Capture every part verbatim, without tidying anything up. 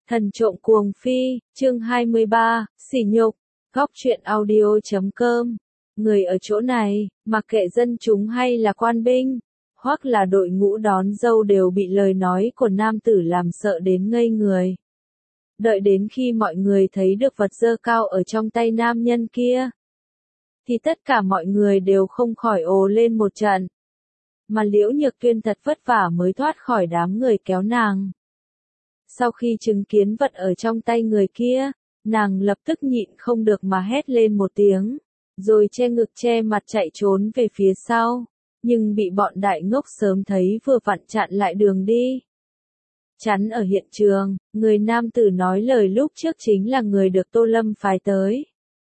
Thần trộm cuồng phi, chương hai mươi ba, sỉ nhục, góc truyện audio chấm com. Người ở chỗ này, mặc kệ dân chúng hay là quan binh, hoặc là đội ngũ đón dâu đều bị lời nói của nam tử làm sợ đến ngây người. Đợi đến khi mọi người thấy được vật dơ cao ở trong tay nam nhân kia, thì tất cả mọi người đều không khỏi ồ lên một trận. Mà Liễu Nhược Tuyên thật vất vả mới thoát khỏi đám người kéo nàng. Sau khi chứng kiến vật ở trong tay người kia, nàng lập tức nhịn không được mà hét lên một tiếng, rồi che ngực che mặt chạy trốn về phía sau, nhưng bị bọn đại ngốc sớm thấy vừa vặn chặn lại đường đi. Chắn ở hiện trường, người nam tử nói lời lúc trước chính là người được Tô Lâm phái tới.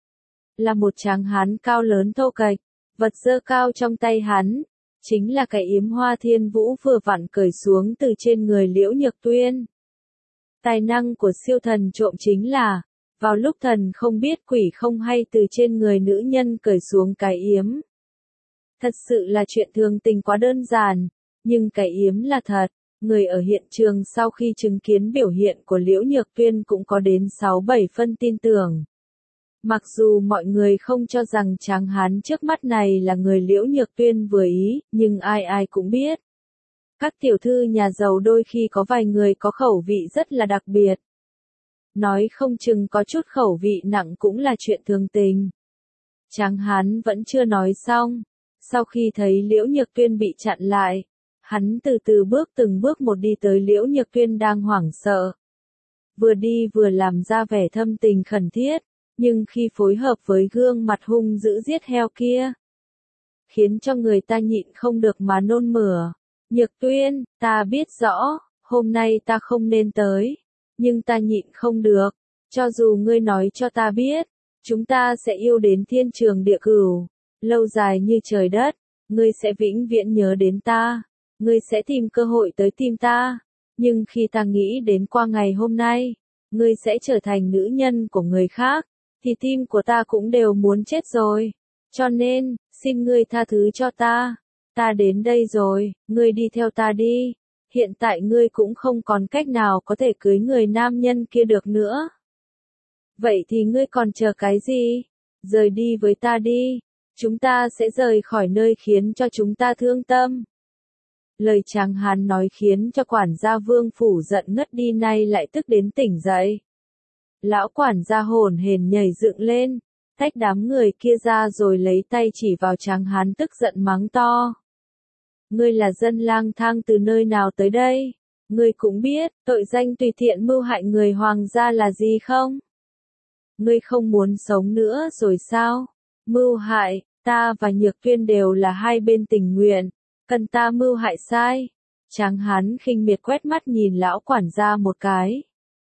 Là một tráng hán cao lớn thô kệch, vật dơ cao trong tay hắn, chính là cái yếm hoa thiên vũ vừa vặn cởi xuống từ trên người Liễu Nhược Tuyên. Tài năng của siêu thần trộm chính là, vào lúc thần không biết quỷ không hay từ trên người nữ nhân cởi xuống cái yếm. Thật sự là chuyện thường tình quá đơn giản, nhưng cái yếm là thật. Người ở hiện trường sau khi chứng kiến biểu hiện của Liễu Nhược Tuyên cũng có đến sáu bảy phân tin tưởng. Mặc dù mọi người không cho rằng tráng hán trước mắt này là người Liễu Nhược Tuyên vừa ý, nhưng ai ai cũng biết. Các tiểu thư nhà giàu đôi khi có vài người có khẩu vị rất là đặc biệt. Nói không chừng có chút khẩu vị nặng cũng là chuyện thường tình. Tráng hán vẫn chưa nói xong. Sau khi thấy Liễu Nhược Tuyên bị chặn lại, hắn từ từ bước từng bước một đi tới Liễu Nhược Tuyên đang hoảng sợ. Vừa đi vừa làm ra vẻ thâm tình khẩn thiết, nhưng khi phối hợp với gương mặt hung dữ giết heo kia, khiến cho người ta nhịn không được mà nôn mửa. Nhược Tuyên, ta biết rõ, hôm nay ta không nên tới, nhưng ta nhịn không được, cho dù ngươi nói cho ta biết, chúng ta sẽ yêu đến thiên trường địa cửu, lâu dài như trời đất, ngươi sẽ vĩnh viễn nhớ đến ta, ngươi sẽ tìm cơ hội tới tìm ta, nhưng khi ta nghĩ đến qua ngày hôm nay, ngươi sẽ trở thành nữ nhân của người khác, thì tim của ta cũng đều muốn chết rồi, cho nên, xin ngươi tha thứ cho ta. Ta đến đây rồi, ngươi đi theo ta đi, hiện tại ngươi cũng không còn cách nào có thể cưới người nam nhân kia được nữa. Vậy thì ngươi còn chờ cái gì? Rời đi với ta đi, chúng ta sẽ rời khỏi nơi khiến cho chúng ta thương tâm. Lời tráng hán nói khiến cho quản gia Vương Phủ giận ngất đi nay lại tức đến tỉnh dậy. Lão quản gia hồn hển nhảy dựng lên, tách đám người kia ra rồi lấy tay chỉ vào tráng hán tức giận mắng to. Ngươi là dân lang thang từ nơi nào tới đây? Ngươi cũng biết, tội danh tùy tiện mưu hại người hoàng gia là gì không? Ngươi không muốn sống nữa rồi sao? Mưu hại, ta và Nhược Tuyên đều là hai bên tình nguyện, cần ta mưu hại sai? Tráng hán khinh miệt quét mắt nhìn lão quản gia một cái.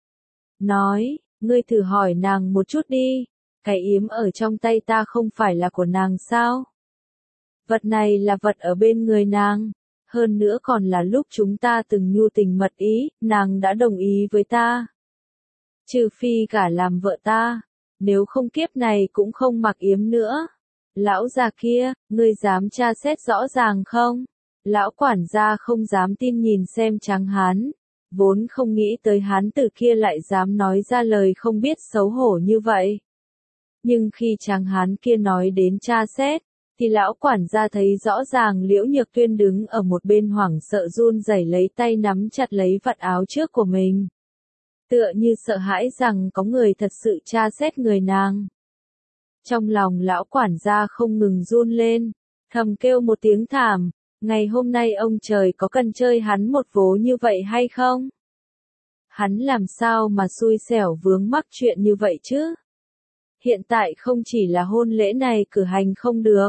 Nói, ngươi thử hỏi nàng một chút đi, cái yếm ở trong tay ta không phải là của nàng sao? Vật này là vật ở bên người nàng, hơn nữa còn là lúc chúng ta từng nhu tình mật ý, nàng đã đồng ý với ta. Trừ phi gả làm vợ ta, nếu không kiếp này cũng không mặc yếm nữa. Lão già kia, ngươi dám tra xét rõ ràng không? Lão quản gia không dám tin nhìn xem tráng hán, vốn không nghĩ tới hán tử kia lại dám nói ra lời không biết xấu hổ như vậy. Nhưng khi tráng hán kia nói đến tra xét, thì lão quản gia thấy rõ ràng Liễu Nhược Tuyên đứng ở một bên hoảng sợ run rẩy lấy tay nắm chặt lấy vạt áo trước của mình. Tựa như sợ hãi rằng có người thật sự tra xét người nàng. Trong lòng lão quản gia không ngừng run lên, thầm kêu một tiếng thảm, ngày hôm nay ông trời có cần chơi hắn một vố như vậy hay không? Hắn làm sao mà xui xẻo vướng mắc chuyện như vậy chứ? Hiện tại không chỉ là hôn lễ này cử hành không được,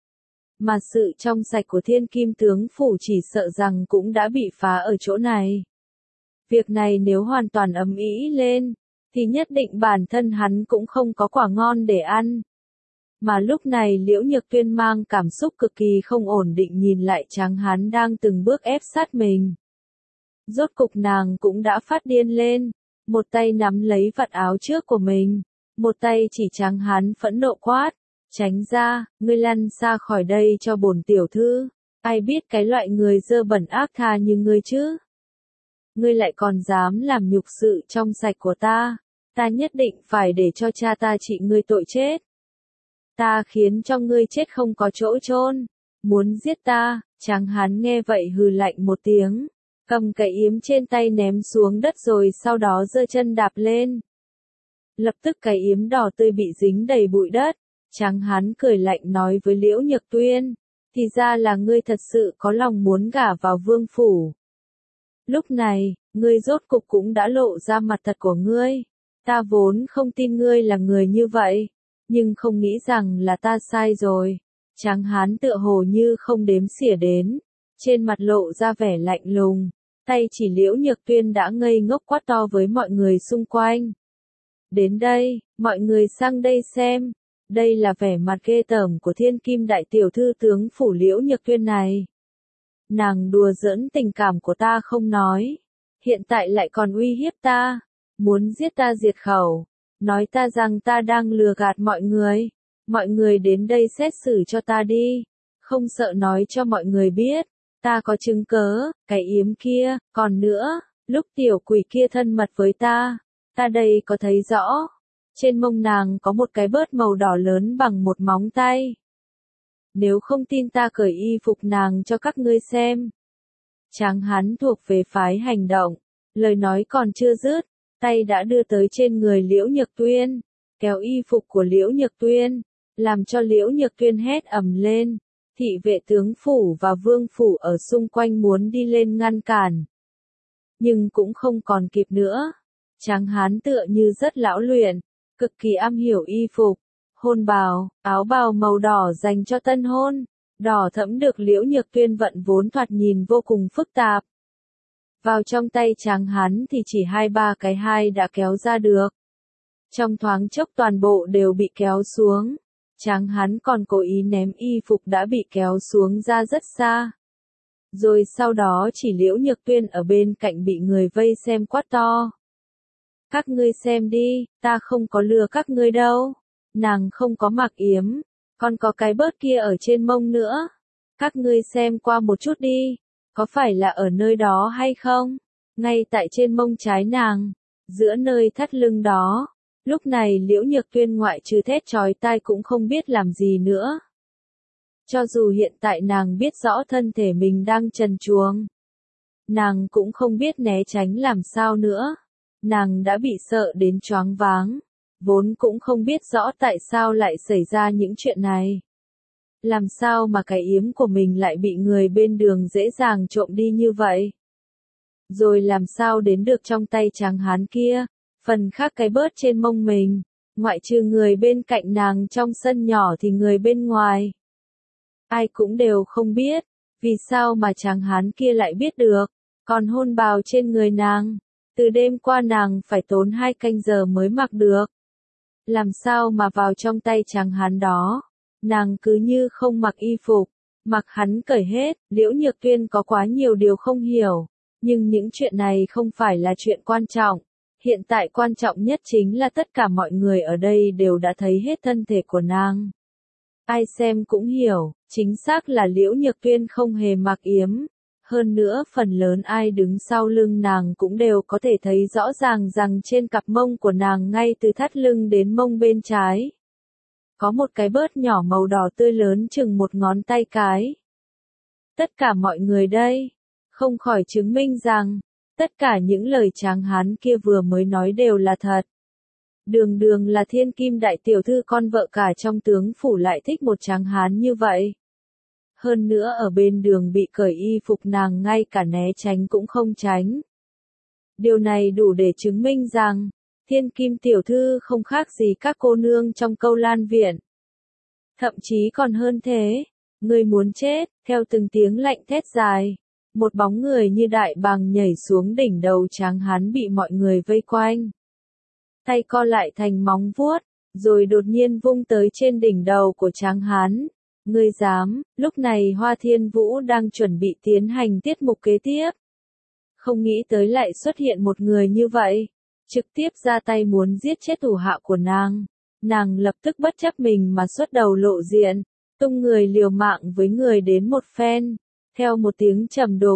mà sự trong sạch của Thiên Kim tướng phủ chỉ sợ rằng cũng đã bị phá ở chỗ này. Việc này nếu hoàn toàn ầm ĩ lên, thì nhất định bản thân hắn cũng không có quả ngon để ăn. Mà lúc này Liễu Nhược Tuyên mang cảm xúc cực kỳ không ổn định nhìn lại tráng hán đang từng bước ép sát mình. Rốt cục nàng cũng đã phát điên lên, một tay nắm lấy vạt áo trước của mình, một tay chỉ tráng hán phẫn nộ quát. Tránh ra, ngươi lăn xa khỏi đây cho bổn tiểu thư, ai biết cái loại người dơ bẩn ác tha như ngươi chứ. ngươi lại còn dám làm nhục sự trong sạch của ta, ta nhất định phải để cho cha ta trị ngươi tội chết. Ta khiến cho ngươi chết không có chỗ chôn, muốn giết ta. Tráng hán nghe vậy hừ lạnh một tiếng, cầm cái yếm trên tay ném xuống đất rồi sau đó giơ chân đạp lên. Lập tức cái yếm đỏ tươi bị dính đầy bụi đất. Tráng hán cười lạnh nói với Liễu Nhược Tuyên, thì ra là ngươi thật sự có lòng muốn gả vào vương phủ. Lúc này, ngươi rốt cục cũng đã lộ ra mặt thật của ngươi. Ta vốn không tin ngươi là người như vậy, nhưng không nghĩ rằng là ta sai rồi. Tráng hán tựa hồ như không đếm xỉa đến, trên mặt lộ ra vẻ lạnh lùng, tay chỉ Liễu Nhược Tuyên đã ngây ngốc quát to với mọi người xung quanh. Đến đây, mọi người sang đây xem, đây là vẻ mặt ghê tởm của thiên kim đại tiểu thư tướng phủ Liễu Nhược Tuyên này. Nàng đùa giỡn tình cảm của ta không nói, hiện tại lại còn uy hiếp ta, muốn giết ta diệt khẩu, nói ta rằng ta đang lừa gạt mọi người. Mọi người đến đây xét xử cho ta đi, không sợ nói cho mọi người biết, ta có chứng cớ, cái yếm kia, còn nữa, lúc tiểu quỷ kia thân mật với ta, ta đây có thấy rõ, trên mông nàng có một cái bớt màu đỏ lớn bằng một móng tay. Nếu không tin ta cởi y phục nàng cho các ngươi xem. Tráng hán thuộc về phái hành động, lời nói còn chưa dứt, tay đã đưa tới trên người Liễu Nhược Tuyên, kéo y phục của Liễu Nhược Tuyên, làm cho Liễu Nhược Tuyên hét ầm lên. Thị vệ tướng phủ và vương phủ ở xung quanh muốn đi lên ngăn cản, nhưng cũng không còn kịp nữa. Tráng hán tựa như rất lão luyện, cực kỳ am hiểu y phục, hôn bào, áo bào màu đỏ dành cho tân hôn, đỏ thẫm được Liễu Nhược Tuyên vận vốn thoạt nhìn vô cùng phức tạp. Vào trong tay tráng hán thì chỉ hai ba cái hai đã kéo ra được. Trong thoáng chốc toàn bộ đều bị kéo xuống. Tráng hán còn cố ý ném y phục đã bị kéo xuống ra rất xa. Rồi sau đó chỉ Liễu Nhược Tuyên ở bên cạnh bị người vây xem quát to. Các ngươi xem đi, ta không có lừa các ngươi đâu. Nàng không có mặc yếm, còn có cái bớt kia ở trên mông nữa. Các ngươi xem qua một chút đi, có phải là ở nơi đó hay không? Ngay tại trên mông trái nàng, giữa nơi thắt lưng đó. Lúc này Liễu Nhược Tuyên ngoại trừ thét chói tai cũng không biết làm gì nữa. Cho dù hiện tại nàng biết rõ thân thể mình đang trần truồng, nàng cũng không biết né tránh làm sao nữa. Nàng đã bị sợ đến choáng váng, vốn cũng không biết rõ tại sao lại xảy ra những chuyện này. Làm sao mà cái yếm của mình lại bị người bên đường dễ dàng trộm đi như vậy? Rồi làm sao đến được trong tay tráng hán kia? Phần khác cái bớt trên mông mình, ngoại trừ người bên cạnh nàng trong sân nhỏ thì người bên ngoài. Ai cũng đều không biết, vì sao mà tráng hán kia lại biết được, còn hôn bào trên người nàng, từ đêm qua nàng phải tốn hai canh giờ mới mặc được. Làm sao mà vào trong tay tráng hán đó, nàng cứ như không mặc y phục, mặc hắn cởi hết. Liễu Nhược Tuyên có quá nhiều điều không hiểu, nhưng những chuyện này không phải là chuyện quan trọng. Hiện tại quan trọng nhất chính là tất cả mọi người ở đây đều đã thấy hết thân thể của nàng. Ai xem cũng hiểu, chính xác là Liễu Nhược Tuyên không hề mặc yếm. Hơn nữa phần lớn ai đứng sau lưng nàng cũng đều có thể thấy rõ ràng rằng trên cặp mông của nàng ngay từ thắt lưng đến mông bên trái, có một cái bớt nhỏ màu đỏ tươi lớn chừng một ngón tay cái. Tất cả mọi người đây, không khỏi chứng minh rằng, tất cả những lời tráng hán kia vừa mới nói đều là thật. Đường đường là thiên kim đại tiểu thư con vợ cả trong tướng phủ lại thích một tráng hán như vậy. Hơn nữa ở bên đường bị cởi y phục nàng ngay cả né tránh cũng không tránh. Điều này đủ để chứng minh rằng, thiên kim tiểu thư không khác gì các cô nương trong Câu Lan viện. Thậm chí còn hơn thế, người muốn chết, theo từng tiếng lạnh thét dài. Một bóng người như đại bàng nhảy xuống đỉnh đầu tráng hán bị mọi người vây quanh. Tay co lại thành móng vuốt, rồi đột nhiên vung tới trên đỉnh đầu của tráng hán. Ngươi dám? Lúc này Hoa Thiên Vũ đang chuẩn bị tiến hành tiết mục kế tiếp. Không nghĩ tới lại xuất hiện một người như vậy, trực tiếp ra tay muốn giết chết thủ hạ của nàng. Nàng lập tức bất chấp mình mà xuất đầu lộ diện, tung người liều mạng với người đến một phen. Theo một tiếng trầm đục,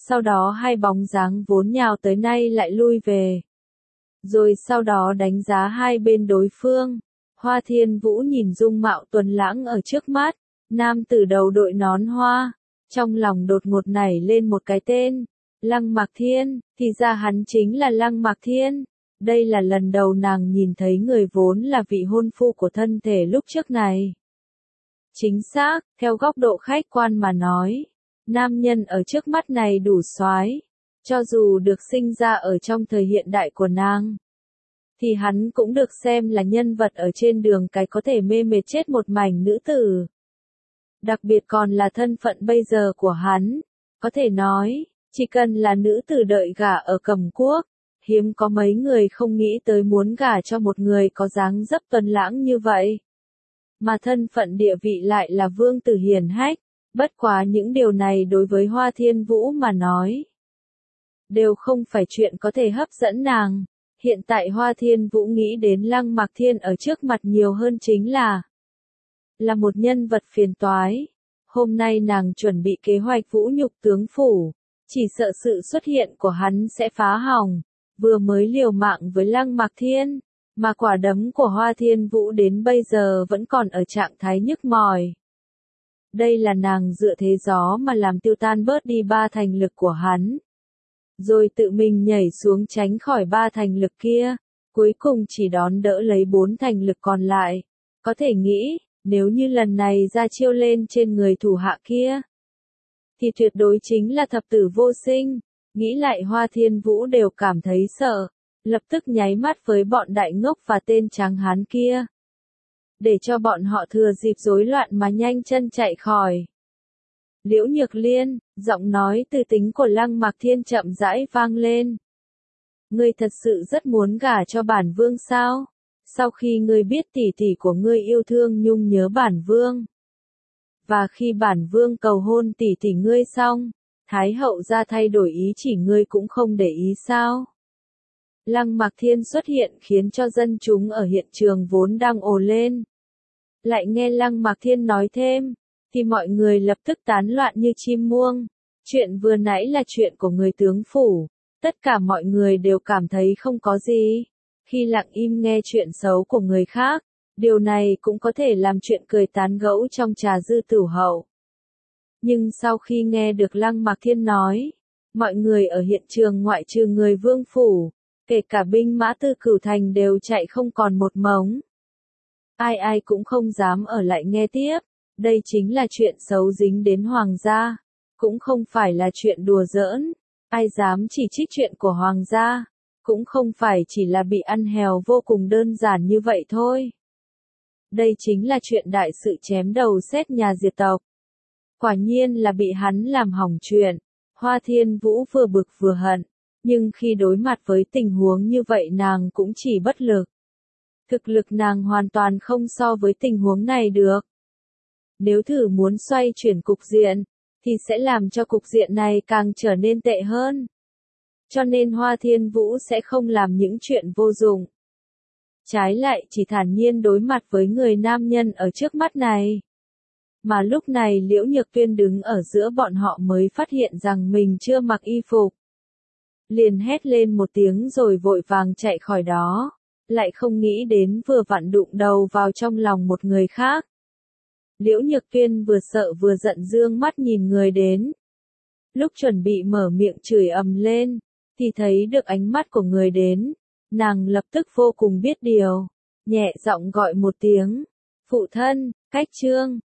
Sau đó hai bóng dáng vốn nhào tới nay lại lui về. Rồi sau đó đánh giá hai bên đối phương. Hoa Thiên Vũ nhìn dung mạo tuấn lãng ở trước mắt, nam tử đầu đội nón hoa, trong lòng đột ngột nảy lên một cái tên, Lăng Mạc Thiên, thì ra hắn chính là Lăng Mạc Thiên. Đây là lần đầu nàng nhìn thấy người vốn là vị hôn phu của thân thể lúc trước này. Chính xác, theo góc độ khách quan mà nói, nam nhân ở trước mắt này đủ soái, cho dù được sinh ra ở trong thời hiện đại của nàng, thì hắn cũng được xem là nhân vật ở trên đường cái có thể mê mệt chết một mảnh nữ tử. Đặc biệt còn là thân phận bây giờ của hắn, có thể nói, chỉ cần là nữ tử đợi gả ở Cẩm Quốc, hiếm có mấy người không nghĩ tới muốn gả cho một người có dáng dấp tuấn lãng như vậy. Mà thân phận địa vị lại là vương tử hiển hách, bất quá những điều này đối với Hoa Thiên Vũ mà nói, đều không phải chuyện có thể hấp dẫn nàng. Hiện tại Hoa Thiên Vũ nghĩ đến Lăng Mạc Thiên ở trước mặt nhiều hơn chính là là một nhân vật phiền toái. Hôm nay nàng chuẩn bị kế hoạch vũ nhục tướng phủ, chỉ sợ sự xuất hiện của hắn sẽ phá hỏng. Vừa mới liều mạng với Lăng Mạc Thiên, mà quả đấm của Hoa Thiên Vũ đến bây giờ vẫn còn ở trạng thái nhức mỏi. Đây là nàng dựa thế gió mà làm tiêu tan bớt đi ba thành lực của hắn, rồi tự mình nhảy xuống tránh khỏi ba thành lực kia, cuối cùng chỉ đón đỡ lấy bốn thành lực còn lại. Có thể nghĩ, nếu như lần này ra chiêu lên trên người thủ hạ kia, thì tuyệt đối chính là thập tử vô sinh. Nghĩ lại Hoa Thiên Vũ đều cảm thấy sợ, lập tức nháy mắt với bọn đại ngốc và tên tráng hán kia, để cho bọn họ thừa dịp rối loạn mà nhanh chân chạy khỏi. Liễu Nhược Liên, giọng nói từ tính của Lăng Mạc Thiên chậm rãi vang lên. Ngươi thật sự rất muốn gả cho bản vương sao? Sau khi ngươi biết tỷ tỷ của ngươi yêu thương nhung nhớ bản vương, và khi bản vương cầu hôn tỷ tỷ ngươi xong, Thái hậu ra thay đổi ý chỉ ngươi cũng không để ý sao? Lăng Mạc Thiên xuất hiện khiến cho dân chúng ở hiện trường vốn đang ồ lên. Lại nghe Lăng Mạc Thiên nói thêm, thì mọi người lập tức tán loạn như chim muông. Chuyện vừa nãy là chuyện của người tướng phủ, tất cả mọi người đều cảm thấy không có gì. Khi lặng im nghe chuyện xấu của người khác, điều này cũng có thể làm chuyện cười tán gẫu trong trà dư tửu hậu. Nhưng sau khi nghe được Lăng Mạc Thiên nói, mọi người ở hiện trường ngoại trừ người vương phủ, kể cả binh mã Tư Cửu Thành đều chạy không còn một mống. Ai ai cũng không dám ở lại nghe tiếp, đây chính là chuyện xấu dính đến hoàng gia, cũng không phải là chuyện đùa giỡn, ai dám chỉ trích chuyện của hoàng gia, cũng không phải chỉ là bị ăn hèo vô cùng đơn giản như vậy thôi. Đây chính là chuyện đại sự chém đầu xét nhà diệt tộc. Quả nhiên là bị hắn làm hỏng chuyện. Hoa Thiên Vũ vừa bực vừa hận, nhưng khi đối mặt với tình huống như vậy nàng cũng chỉ bất lực. Thực lực nàng hoàn toàn không so với tình huống này được. Nếu thử muốn xoay chuyển cục diện, thì sẽ làm cho cục diện này càng trở nên tệ hơn. Cho nên Hoa Thiên Vũ sẽ không làm những chuyện vô dụng. Trái lại chỉ thản nhiên đối mặt với người nam nhân ở trước mắt này. Mà lúc này Liễu Nhược Tuyên đứng ở giữa bọn họ mới phát hiện rằng mình chưa mặc y phục. Liền hét lên một tiếng rồi vội vàng chạy khỏi đó, lại không nghĩ đến vừa vặn đụng đầu vào trong lòng một người khác. Liễu Nhược Tuyên vừa sợ vừa giận dương mắt nhìn người đến. Lúc chuẩn bị mở miệng chửi ầm lên, thì thấy được ánh mắt của người đến, nàng lập tức vô cùng biết điều, nhẹ giọng gọi một tiếng, phụ thân, Cách Trương.